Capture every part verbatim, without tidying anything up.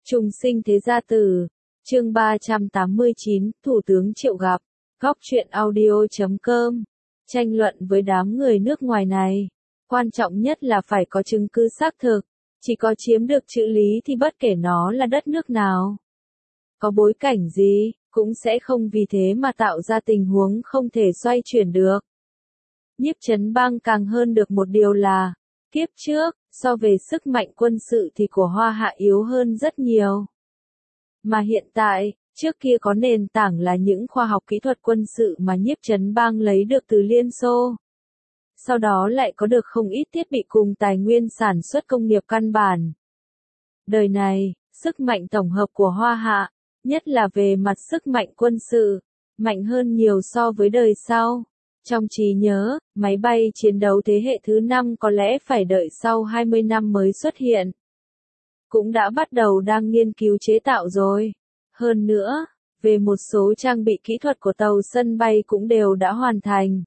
Trùng sinh thế gia tử, chương ba trăm tám mươi chín, Thủ tướng Triệu gặp, góc truyện audio chấm com, tranh luận với đám người nước ngoài này. Quan trọng nhất là phải có chứng cứ xác thực, chỉ có chiếm được chữ lý thì bất kể nó là đất nước nào, có bối cảnh gì, cũng sẽ không vì thế mà tạo ra tình huống không thể xoay chuyển được. Nhiếp Chấn Bang càng hơn được một điều là, kiếp trước, so về sức mạnh quân sự thì của Hoa Hạ yếu hơn rất nhiều. Mà hiện tại, trước kia có nền tảng là những khoa học kỹ thuật quân sự mà Nhiếp Chấn Bang lấy được từ Liên Xô. Sau đó lại có được không ít thiết bị cùng tài nguyên sản xuất công nghiệp căn bản. Đời này, sức mạnh tổng hợp của Hoa Hạ, nhất là về mặt sức mạnh quân sự, mạnh hơn nhiều so với đời sau. Trong trí nhớ, máy bay chiến đấu thế hệ thứ năm có lẽ phải đợi sau hai mươi năm mới xuất hiện. Cũng đã bắt đầu đang nghiên cứu chế tạo rồi. Hơn nữa, về một số trang bị kỹ thuật của tàu sân bay cũng đều đã hoàn thành.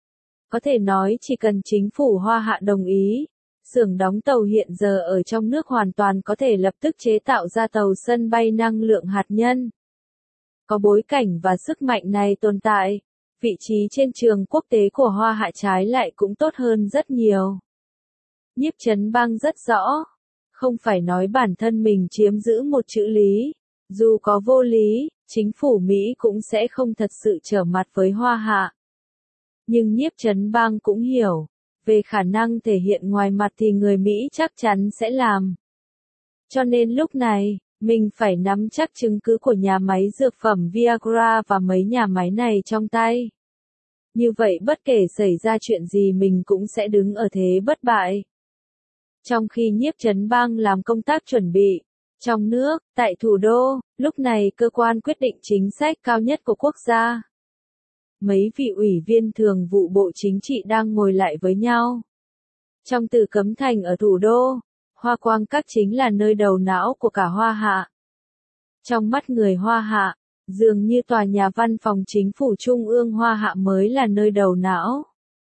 Có thể nói chỉ cần chính phủ Hoa Hạ đồng ý, xưởng đóng tàu hiện giờ ở trong nước hoàn toàn có thể lập tức chế tạo ra tàu sân bay năng lượng hạt nhân. Có bối cảnh và sức mạnh này tồn tại, vị trí trên trường quốc tế của Hoa Hạ trái lại cũng tốt hơn rất nhiều. Nhiếp Chấn Bang rất rõ, không phải nói bản thân mình chiếm giữ một chữ lý, dù có vô lý, chính phủ Mỹ cũng sẽ không thật sự trở mặt với Hoa Hạ. Nhưng Nhiếp Chấn Bang cũng hiểu, về khả năng thể hiện ngoài mặt thì người Mỹ chắc chắn sẽ làm. Cho nên lúc này, mình phải nắm chắc chứng cứ của nhà máy dược phẩm Viagra và mấy nhà máy này trong tay. Như vậy bất kể xảy ra chuyện gì mình cũng sẽ đứng ở thế bất bại. Trong khi Nhiếp Chấn Bang làm công tác chuẩn bị, trong nước, tại thủ đô, lúc này cơ quan quyết định chính sách cao nhất của quốc gia. Mấy vị ủy viên thường vụ Bộ Chính trị đang ngồi lại với nhau. Trong Tử Cấm Thành ở thủ đô, Hoa Quang Các chính là nơi đầu não của cả Hoa Hạ. Trong mắt người Hoa Hạ, dường như tòa nhà văn phòng chính phủ Trung ương Hoa Hạ mới là nơi đầu não.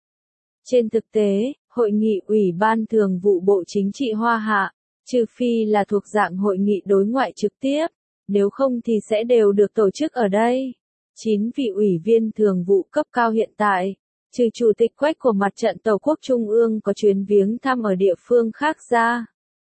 Trên thực tế, Hội nghị Ủy ban Thường vụ Bộ Chính trị Hoa Hạ, trừ phi là thuộc dạng hội nghị đối ngoại trực tiếp, nếu không thì sẽ đều được tổ chức ở đây. Chín vị ủy viên thường vụ cấp cao hiện tại, trừ Chủ tịch Quách của Mặt trận Tổ quốc Trung ương có chuyến viếng thăm ở địa phương khác ra.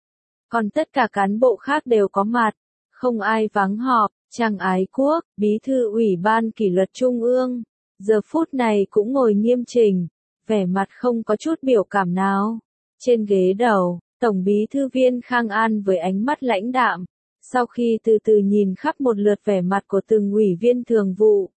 Còn tất cả cán bộ khác đều có mặt, không ai vắng họp. Trang Ái Quốc, Bí thư Ủy ban Kỷ luật Trung ương, giờ phút này cũng ngồi nghiêm chỉnh, vẻ mặt không có chút biểu cảm nào. Trên ghế đầu, Tổng Bí thư Viên Khang An với ánh mắt lãnh đạm, sau khi từ từ nhìn khắp một lượt vẻ mặt của từng ủy viên thường vụ.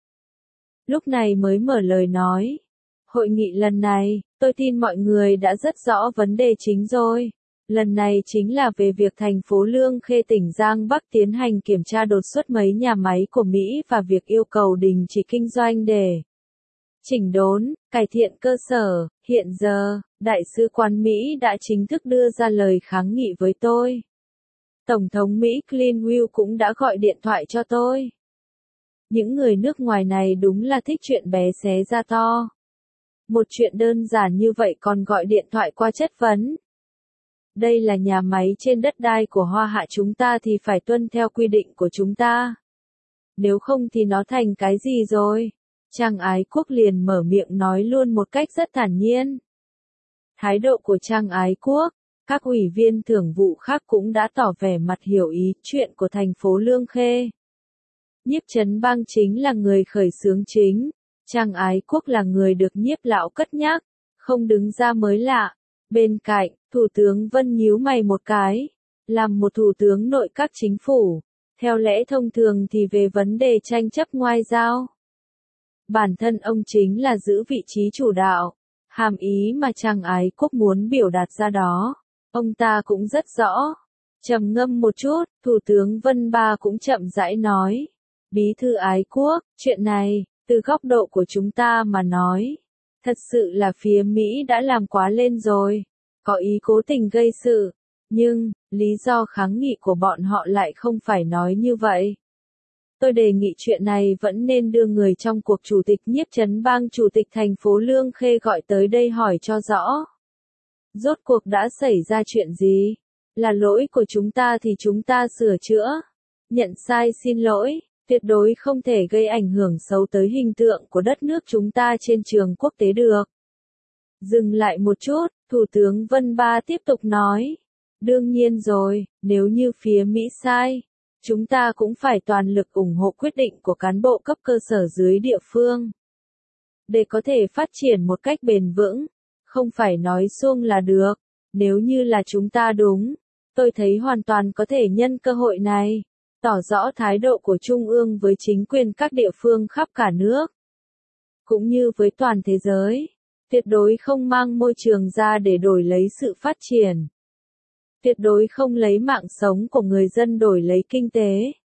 Lúc này mới mở lời nói. Hội nghị lần này, tôi tin mọi người đã rất rõ vấn đề chính rồi. Lần này chính là về việc thành phố Lương Khê tỉnh Giang Bắc tiến hành kiểm tra đột xuất mấy nhà máy của Mỹ và việc yêu cầu đình chỉ kinh doanh để chỉnh đốn, cải thiện cơ sở. Hiện giờ, Đại sứ quán Mỹ đã chính thức đưa ra lời kháng nghị với tôi. Tổng thống Mỹ Clinton cũng đã gọi điện thoại cho tôi. Những người nước ngoài này đúng là thích chuyện bé xé ra to. Một chuyện đơn giản như vậy còn gọi điện thoại qua chất vấn. Đây là nhà máy trên đất đai của Hoa Hạ chúng ta thì phải tuân theo quy định của chúng ta. Nếu không thì nó thành cái gì rồi? Trang Ái Quốc liền mở miệng nói luôn một cách rất thản nhiên. Thái độ của Trang Ái Quốc, các ủy viên thường vụ khác cũng đã tỏ vẻ mặt hiểu ý chuyện của thành phố Lương Khê. Nhiếp Chấn Bang chính là người khởi xướng chính, Trang Ái Quốc là người được Nhiếp lão cất nhắc, không đứng ra mới lạ. Bên cạnh, Thủ tướng Vân nhíu mày một cái, làm một thủ tướng nội các chính phủ, theo lẽ thông thường thì về vấn đề tranh chấp ngoại giao. Bản thân ông chính là giữ vị trí chủ đạo, hàm ý mà Trang Ái Quốc muốn biểu đạt ra đó, ông ta cũng rất rõ. Trầm ngâm một chút, Thủ tướng Vân Ba cũng chậm rãi nói, Bí thư Ái Quốc, chuyện này, từ góc độ của chúng ta mà nói, thật sự là phía Mỹ đã làm quá lên rồi, có ý cố tình gây sự, nhưng, lý do kháng nghị của bọn họ lại không phải nói như vậy. Tôi đề nghị chuyện này vẫn nên đưa người trong cuộc Chủ tịch Nhiếp Chấn Bang Chủ tịch thành phố Lương Khê gọi tới đây hỏi cho rõ. Rốt cuộc đã xảy ra chuyện gì? Là lỗi của chúng ta thì chúng ta sửa chữa. Nhận sai xin lỗi, tuyệt đối không thể gây ảnh hưởng xấu tới hình tượng của đất nước chúng ta trên trường quốc tế được. Dừng lại một chút, Thủ tướng Vân Ba tiếp tục nói. Đương nhiên rồi, nếu như phía Mỹ sai, chúng ta cũng phải toàn lực ủng hộ quyết định của cán bộ cấp cơ sở dưới địa phương. Để có thể phát triển một cách bền vững, không phải nói suông là được. Nếu như là chúng ta đúng, tôi thấy hoàn toàn có thể nhân cơ hội này, tỏ rõ thái độ của Trung ương với chính quyền các địa phương khắp cả nước, cũng như với toàn thế giới. Tuyệt đối không mang môi trường ra để đổi lấy sự phát triển. Tuyệt đối không lấy mạng sống của người dân đổi lấy kinh tế.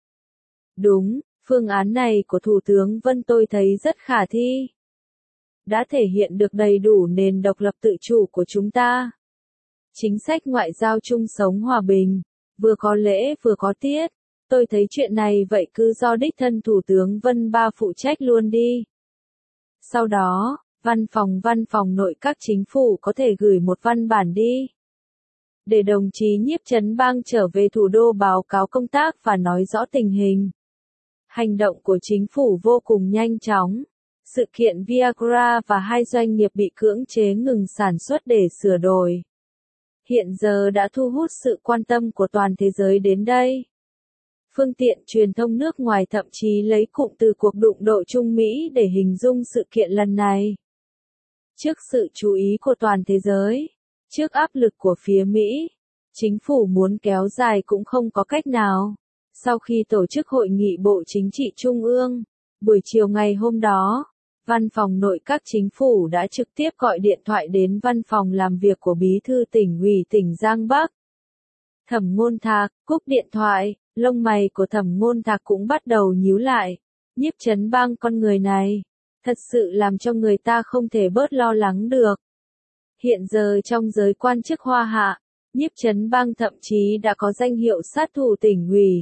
Đúng, phương án này của Thủ tướng Vân tôi thấy rất khả thi. Đã thể hiện được đầy đủ nền độc lập tự chủ của chúng ta. Chính sách ngoại giao chung sống hòa bình, vừa có lễ vừa có tiết. Tôi thấy chuyện này vậy cứ do đích thân Thủ tướng Vân Ba phụ trách luôn đi. Sau đó, văn phòng văn phòng nội các chính phủ có thể gửi một văn bản đi. Để đồng chí Nhiếp Trấn Bang trở về thủ đô báo cáo công tác và nói rõ tình hình. Hành động của chính phủ vô cùng nhanh chóng. Sự kiện Viagra và hai doanh nghiệp bị cưỡng chế ngừng sản xuất để sửa đổi. Hiện giờ đã thu hút sự quan tâm của toàn thế giới đến đây. Phương tiện truyền thông nước ngoài thậm chí lấy cụm từ cuộc đụng độ Trung Mỹ để hình dung sự kiện lần này. Trước sự chú ý của toàn thế giới, trước áp lực của phía Mỹ, chính phủ muốn kéo dài cũng không có cách nào. Sau khi tổ chức hội nghị Bộ Chính trị Trung ương, buổi chiều ngày hôm đó, Văn phòng Nội các Chính phủ đã trực tiếp gọi điện thoại đến văn phòng làm việc của Bí thư Tỉnh ủy tỉnh Giang Bắc. Thẩm Ngôn Thạc cúp điện thoại, lông mày của Thẩm Ngôn Thạc cũng bắt đầu nhíu lại. Nhiếp Trấn Bang con người này, thật sự làm cho người ta không thể bớt lo lắng được. Hiện giờ trong giới quan chức Hoa Hạ, Nhiếp Trấn Bang thậm chí đã có danh hiệu sát thủ tỉnh ủy.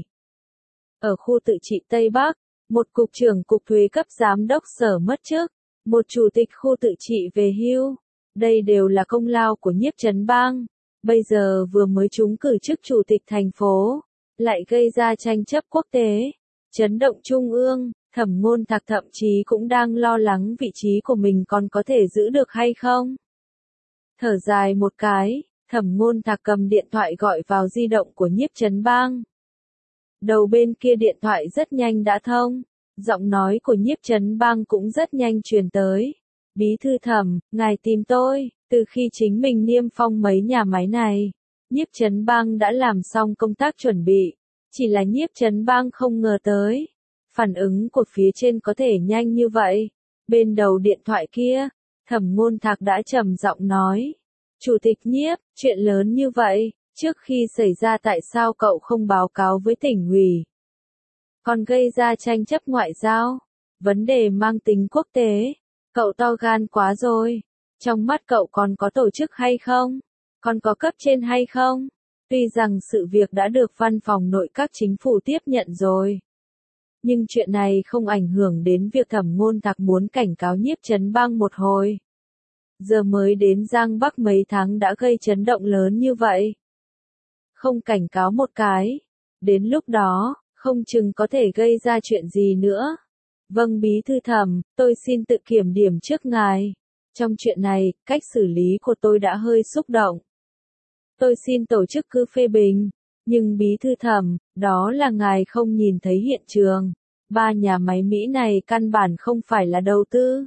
Ở khu tự trị Tây Bắc, một cục trưởng cục thuế cấp giám đốc sở mất chức, một chủ tịch khu tự trị về hưu. Đây đều là công lao của Nhiếp Trấn Bang. Bây giờ vừa mới trúng cử chức chủ tịch thành phố, lại gây ra tranh chấp quốc tế, chấn động trung ương. Thẩm Ngôn Thạc thậm chí cũng đang lo lắng vị trí của mình còn có thể giữ được hay không. Thở dài một cái, Thẩm Ngôn Thạc cầm điện thoại gọi vào di động của Nhiếp Trấn Bang. Đầu bên kia điện thoại rất nhanh đã thông, giọng nói của Nhiếp Trấn Bang cũng rất nhanh truyền tới. Bí thư Thẩm, ngài tìm tôi, từ khi chính mình niêm phong mấy nhà máy này, Nhiếp Trấn Bang đã làm xong công tác chuẩn bị, chỉ là Nhiếp Trấn Bang không ngờ tới. Phản ứng của phía trên có thể nhanh như vậy. Bên đầu điện thoại kia, Thẩm Ngôn Thạc đã trầm giọng nói. Chủ tịch Nhiếp, chuyện lớn như vậy, trước khi xảy ra tại sao cậu không báo cáo với tỉnh ủy? Còn gây ra tranh chấp ngoại giao, vấn đề mang tính quốc tế, cậu to gan quá rồi. Trong mắt cậu còn có tổ chức hay không? Còn có cấp trên hay không? Tuy rằng sự việc đã được văn phòng nội các chính phủ tiếp nhận rồi. Nhưng chuyện này không ảnh hưởng đến việc Thẩm Ngôn Thạc muốn cảnh cáo Nhiếp Trấn Bang một hồi. Giờ mới đến Giang Bắc mấy tháng đã gây chấn động lớn như vậy. Không cảnh cáo một cái, đến lúc đó, không chừng có thể gây ra chuyện gì nữa. Vâng Bí thư Thẩm, tôi xin tự kiểm điểm trước ngài. Trong chuyện này, cách xử lý của tôi đã hơi xúc động. Tôi xin tổ chức cứ phê bình. Nhưng Bí thư Thẩm, đó là ngài không nhìn thấy hiện trường. Ba nhà máy Mỹ này căn bản không phải là đầu tư.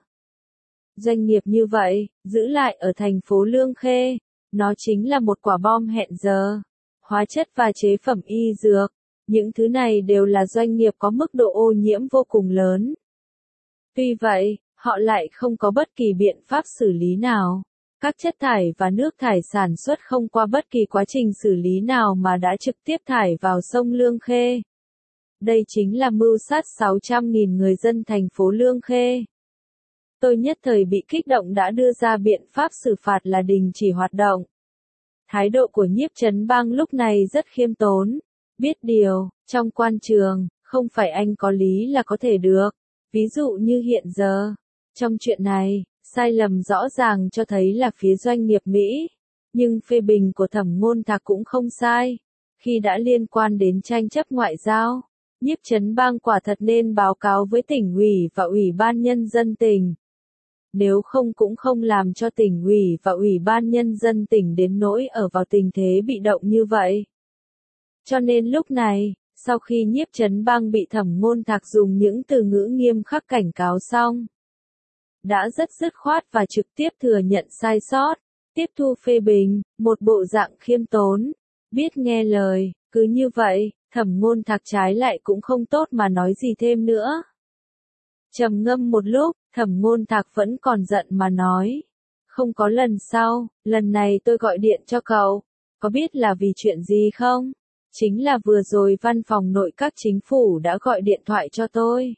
Doanh nghiệp như vậy, giữ lại ở thành phố Lương Khê, nó chính là một quả bom hẹn giờ. Hóa chất và chế phẩm y dược, những thứ này đều là doanh nghiệp có mức độ ô nhiễm vô cùng lớn. Tuy vậy, họ lại không có bất kỳ biện pháp xử lý nào. Các chất thải và nước thải sản xuất không qua bất kỳ quá trình xử lý nào mà đã trực tiếp thải vào sông Lương Khê. Đây chính là mưu sát sáu trăm nghìn người dân thành phố Lương Khê. Tôi nhất thời bị kích động đã đưa ra biện pháp xử phạt là đình chỉ hoạt động. Thái độ của Nhiếp Trấn Bang lúc này rất khiêm tốn. Biết điều, trong quan trường, không phải anh có lý là có thể được. Ví dụ như hiện giờ, trong chuyện này, sai lầm rõ ràng cho thấy là phía doanh nghiệp Mỹ. Nhưng phê bình của Thẩm Ngôn Thạc cũng không sai. Khi đã liên quan đến tranh chấp ngoại giao, Nhiếp Chấn Bang quả thật nên báo cáo với tỉnh ủy và ủy ban nhân dân tỉnh. Nếu không cũng không làm cho tỉnh ủy và ủy ban nhân dân tỉnh đến nỗi ở vào tình thế bị động như vậy. Cho nên lúc này, sau khi Nhiếp Chấn Bang bị Thẩm Ngôn Thạc dùng những từ ngữ nghiêm khắc cảnh cáo xong, đã rất dứt khoát và trực tiếp thừa nhận sai sót, tiếp thu phê bình, một bộ dạng khiêm tốn, biết nghe lời, cứ như vậy, Thẩm Ngôn Thạc trái lại cũng không tốt mà nói gì thêm nữa. Trầm ngâm một lúc, Thẩm Ngôn Thạc vẫn còn giận mà nói. Không có lần sau, lần này tôi gọi điện cho cậu, có biết là vì chuyện gì không? Chính là vừa rồi văn phòng nội các chính phủ đã gọi điện thoại cho tôi.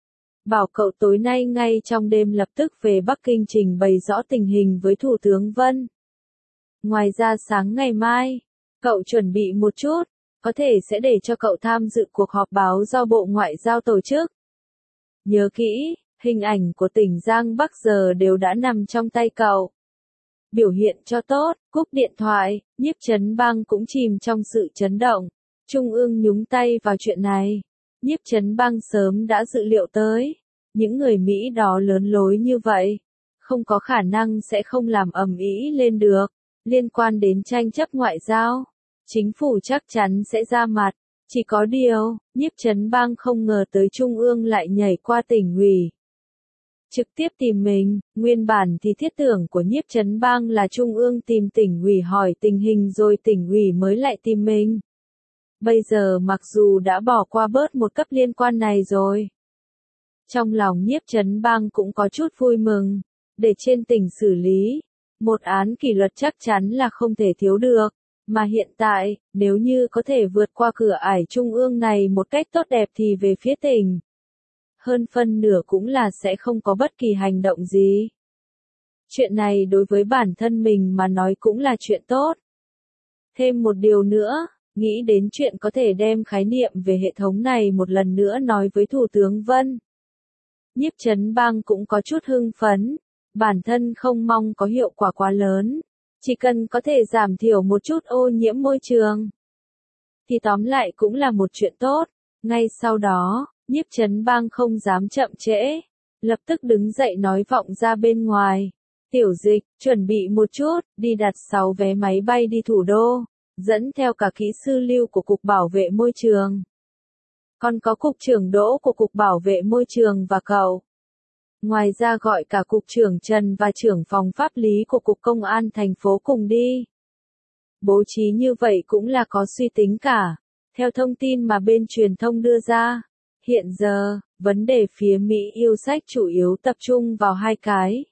Bảo cậu tối nay ngay trong đêm lập tức về Bắc Kinh trình bày rõ tình hình với Thủ tướng Vân. Ngoài ra sáng ngày mai, cậu chuẩn bị một chút, có thể sẽ để cho cậu tham dự cuộc họp báo do Bộ Ngoại giao tổ chức. Nhớ kỹ, hình ảnh của tỉnh Giang Bắc giờ đều đã nằm trong tay cậu. Biểu hiện cho tốt, cúp điện thoại, Nhiếp Chấn Bang cũng chìm trong sự chấn động. Trung ương nhúng tay vào chuyện này. Nhiếp Chấn Bang sớm đã dự liệu tới. Những người Mỹ đó lớn lối như vậy, không có khả năng sẽ không làm ầm ĩ lên được. Liên quan đến tranh chấp ngoại giao, chính phủ chắc chắn sẽ ra mặt. Chỉ có điều, Nhiếp Chấn Bang không ngờ tới Trung ương lại nhảy qua tỉnh ủy. Trực tiếp tìm mình, nguyên bản thì thiết tưởng của Nhiếp Chấn Bang là Trung ương tìm tỉnh ủy hỏi tình hình rồi tỉnh ủy mới lại tìm mình. Bây giờ mặc dù đã bỏ qua bớt một cấp liên quan này rồi. Trong lòng Nhiếp Chấn Bang cũng có chút vui mừng, để trên tỉnh xử lý. Một án kỷ luật chắc chắn là không thể thiếu được. Mà hiện tại, nếu như có thể vượt qua cửa ải Trung ương này một cách tốt đẹp thì về phía tỉnh. Hơn phân nửa cũng là sẽ không có bất kỳ hành động gì. Chuyện này đối với bản thân mình mà nói cũng là chuyện tốt. Thêm một điều nữa, nghĩ đến chuyện có thể đem khái niệm về hệ thống này một lần nữa nói với Thủ tướng Vân. Nhiếp Chấn Bang cũng có chút hưng phấn, bản thân không mong có hiệu quả quá lớn. Chỉ cần có thể giảm thiểu một chút ô nhiễm môi trường, thì tóm lại cũng là một chuyện tốt. Ngay sau đó, Nhiếp Chấn Bang không dám chậm trễ, lập tức đứng dậy nói vọng ra bên ngoài. Tiểu Dịch, chuẩn bị một chút, đi đặt sáu vé máy bay đi thủ đô, dẫn theo cả kỹ sư Lưu của Cục Bảo vệ Môi trường. Còn có Cục trưởng Đỗ của Cục Bảo vệ Môi trường và cậu. Ngoài ra gọi cả Cục trưởng Trần và trưởng phòng pháp lý của Cục Công an thành phố cùng đi. Bố trí như vậy cũng là có suy tính cả. Theo thông tin mà bên truyền thông đưa ra, hiện giờ, vấn đề phía Mỹ yêu sách chủ yếu tập trung vào hai cái.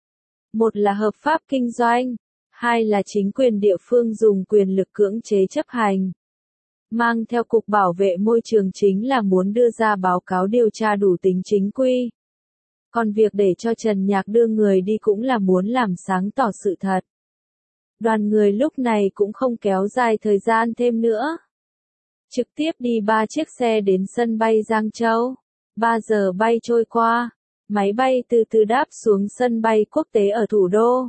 Một là hợp pháp kinh doanh, hai là chính quyền địa phương dùng quyền lực cưỡng chế chấp hành. Mang theo Cục Bảo vệ Môi trường chính là muốn đưa ra báo cáo điều tra đủ tính chính quy. Còn việc để cho Trần Nhạc đưa người đi cũng là muốn làm sáng tỏ sự thật. Đoàn người lúc này cũng không kéo dài thời gian thêm nữa. Trực tiếp đi ba chiếc xe đến sân bay Giang Châu. Ba giờ bay trôi qua, máy bay từ từ đáp xuống sân bay quốc tế ở thủ đô.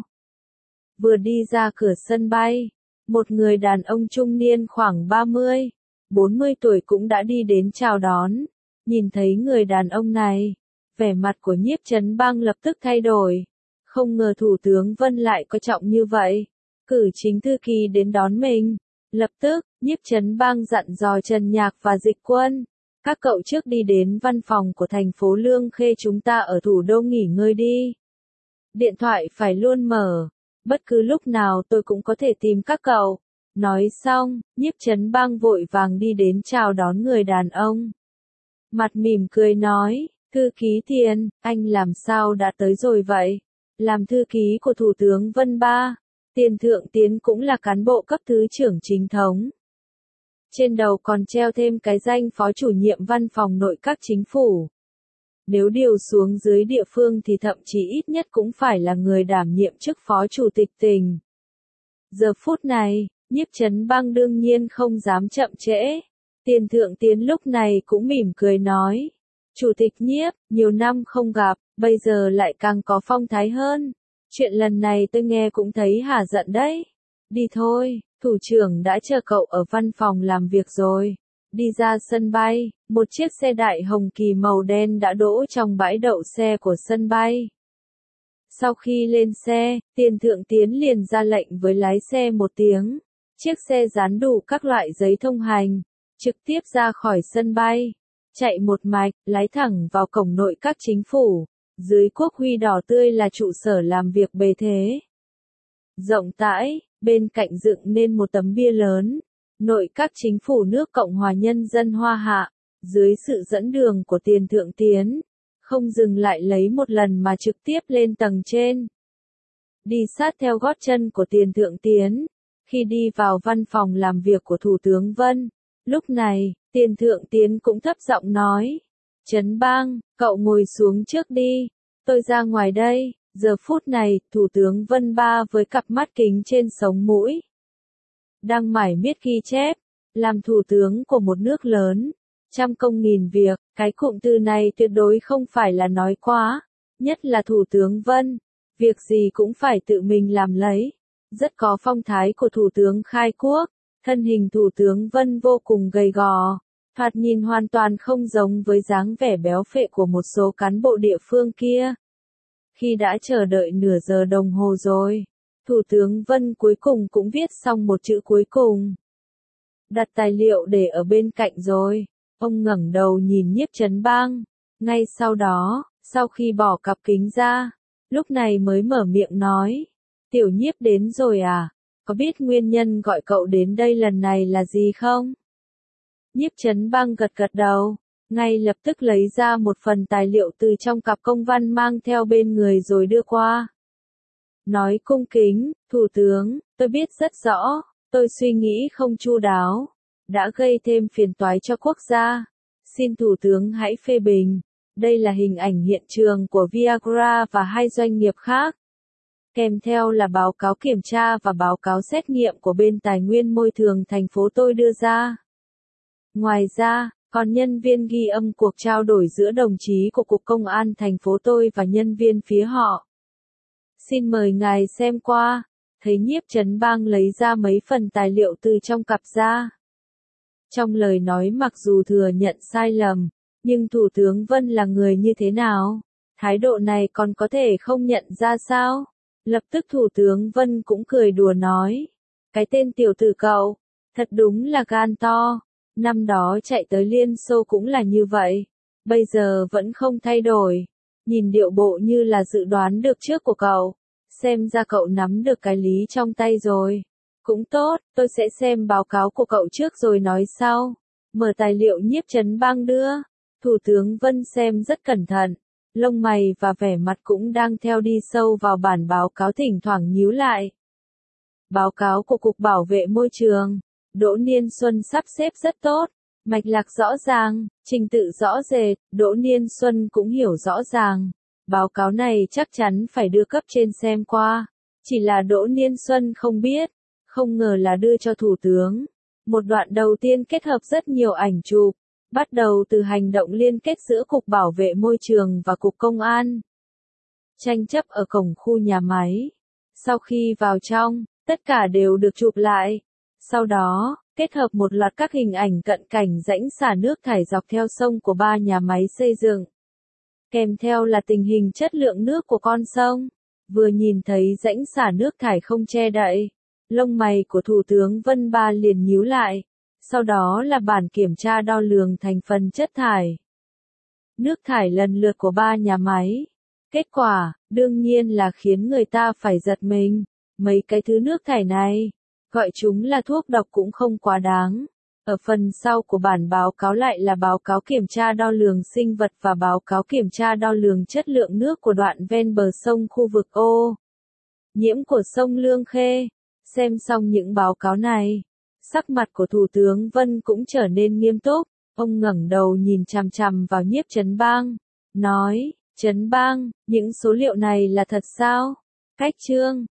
Vừa đi ra cửa sân bay, một người đàn ông trung niên khoảng ba mươi, bốn mươi tuổi cũng đã đi đến chào đón. Nhìn thấy người đàn ông này, vẻ mặt của Nhiếp Chấn Bang lập tức thay đổi. Không ngờ Thủ tướng Vân lại coi trọng như vậy. Cử chính thư ký đến đón mình. Lập tức, Nhiếp Chấn Bang dặn dò Trần Nhạc và Dịch Quân. Các cậu trước đi đến văn phòng của thành phố Lương Khê chúng ta ở thủ đô nghỉ ngơi đi. Điện thoại phải luôn mở. Bất cứ lúc nào tôi cũng có thể tìm các cậu. Nói xong, Nhiếp Chấn Bang vội vàng đi đến chào đón người đàn ông. Mặt mỉm cười nói. Thư ký Tiền, anh làm sao đã tới rồi vậy? Làm thư ký của Thủ tướng Vân Ba, Tiền Thượng Tiến cũng là cán bộ cấp thứ trưởng chính thống. Trên đầu còn treo thêm cái danh phó chủ nhiệm văn phòng nội các chính phủ. Nếu điều xuống dưới địa phương thì thậm chí ít nhất cũng phải là người đảm nhiệm chức phó chủ tịch tỉnh. Giờ phút này, Nhiếp Chấn Bang đương nhiên không dám chậm trễ. Tiền Thượng Tiến lúc này cũng mỉm cười nói. Chủ tịch Nhiếp, nhiều năm không gặp, bây giờ lại càng có phong thái hơn. Chuyện lần này tôi nghe cũng thấy hả giận đấy. Đi thôi, thủ trưởng đã chờ cậu ở văn phòng làm việc rồi. Đi ra sân bay, một chiếc xe đại hồng kỳ màu đen đã đỗ trong bãi đậu xe của sân bay. Sau khi lên xe, Tiền Thượng Tiến liền ra lệnh với lái xe một tiếng. Chiếc xe dán đủ các loại giấy thông hành, trực tiếp ra khỏi sân bay. Chạy một mạch, lái thẳng vào cổng nội các chính phủ. Dưới quốc huy đỏ tươi là trụ sở làm việc bề thế. Rộng rãi, bên cạnh dựng nên một tấm bia lớn. Nội các chính phủ nước Cộng hòa Nhân dân Hoa Hạ, dưới sự dẫn đường của Tiền Thượng Tiến, không dừng lại lấy một lần mà trực tiếp lên tầng trên. Đi sát theo gót chân của Tiền Thượng Tiến, khi đi vào văn phòng làm việc của Thủ tướng Vân, lúc này, Tiền Thượng Tiến cũng thấp giọng nói, Trấn Bang, cậu ngồi xuống trước đi, tôi ra ngoài đây. Giờ phút này, Thủ tướng Vân Ba với cặp mắt kính trên sống mũi, đang mải miết ghi chép, làm thủ tướng của một nước lớn, trăm công nghìn việc, cái cụm từ này tuyệt đối không phải là nói quá, nhất là Thủ tướng Vân, việc gì cũng phải tự mình làm lấy, rất có phong thái của Thủ tướng khai quốc, thân hình Thủ tướng Vân vô cùng gầy gò, thoạt nhìn hoàn toàn không giống với dáng vẻ béo phệ của một số cán bộ địa phương kia. Khi đã chờ đợi nửa giờ đồng hồ rồi, Thủ tướng Vân cuối cùng cũng viết xong một chữ cuối cùng. Đặt tài liệu để ở bên cạnh rồi, ông ngẩng đầu nhìn Nhiếp Trấn Bang. Ngay sau đó, sau khi bỏ cặp kính ra, lúc này mới mở miệng nói, Tiểu Nhiếp đến rồi à, có biết nguyên nhân gọi cậu đến đây lần này là gì không? Nhiếp Trấn Bang gật gật đầu, ngay lập tức lấy ra một phần tài liệu từ trong cặp công văn mang theo bên người rồi đưa qua. Nói cung kính, Thủ tướng, tôi biết rất rõ, tôi suy nghĩ không chu đáo, đã gây thêm phiền toái cho quốc gia. Xin Thủ tướng hãy phê bình, đây là hình ảnh hiện trường của Viagra và hai doanh nghiệp khác. Kèm theo là báo cáo kiểm tra và báo cáo xét nghiệm của bên Tài nguyên Môi trường thành phố tôi đưa ra. Ngoài ra, còn nhân viên ghi âm cuộc trao đổi giữa đồng chí của Cục Công an thành phố tôi và nhân viên phía họ. Xin mời ngài xem qua. Thấy Nhiếp Trấn Bang lấy ra mấy phần tài liệu từ trong cặp ra. Trong lời nói mặc dù thừa nhận sai lầm, nhưng Thủ tướng Vân là người như thế nào? Thái độ này còn có thể không nhận ra sao? Lập tức Thủ tướng Vân cũng cười đùa nói. Cái tên tiểu tử cậu, thật đúng là gan to. Năm đó chạy tới Liên Xô cũng là như vậy. Bây giờ vẫn không thay đổi. Nhìn điệu bộ như là dự đoán được trước của cậu. Xem ra cậu nắm được cái lý trong tay rồi. Cũng tốt, tôi sẽ xem báo cáo của cậu trước rồi nói sau. Mở tài liệu Nhiếp Trấn Bang đưa. Thủ tướng Vân xem rất cẩn thận. Lông mày và vẻ mặt cũng đang theo đi sâu vào bản báo cáo thỉnh thoảng nhíu lại. Báo cáo của Cục Bảo vệ Môi trường. Đỗ Niên Xuân sắp xếp rất tốt. Mạch lạc rõ ràng, trình tự rõ rệt, Đỗ Niên Xuân cũng hiểu rõ ràng. Báo cáo này chắc chắn phải đưa cấp trên xem qua. Chỉ là Đỗ Niên Xuân không biết, không ngờ là đưa cho Thủ tướng. Một đoạn đầu tiên kết hợp rất nhiều ảnh chụp, bắt đầu từ hành động liên kết giữa Cục Bảo vệ Môi trường và Cục Công an. Tranh chấp ở cổng khu nhà máy. Sau khi vào trong, tất cả đều được chụp lại. Sau đó, kết hợp một loạt các hình ảnh cận cảnh rãnh xả nước thải dọc theo sông của ba nhà máy xây dựng. Kèm theo là tình hình chất lượng nước của con sông. Vừa nhìn thấy rãnh xả nước thải không che đậy, lông mày của Thủ tướng Vân Ba liền nhíu lại. Sau đó là bản kiểm tra đo lường thành phần chất thải. Nước thải lần lượt của ba nhà máy. Kết quả, đương nhiên là khiến người ta phải giật mình. Mấy cái thứ nước thải này, gọi chúng là thuốc độc cũng không quá đáng. Ở phần sau của bản báo cáo lại là báo cáo kiểm tra đo lường sinh vật và báo cáo kiểm tra đo lường chất lượng nước của đoạn ven bờ sông khu vực ô nhiễm của sông Lương Khê. Xem xong những báo cáo này, sắc mặt của Thủ tướng Vân cũng trở nên nghiêm túc. Ông ngẩng đầu nhìn chằm chằm vào Nhiếp Trấn Bang, nói, Trấn Bang, những số liệu này là thật sao? Cách chương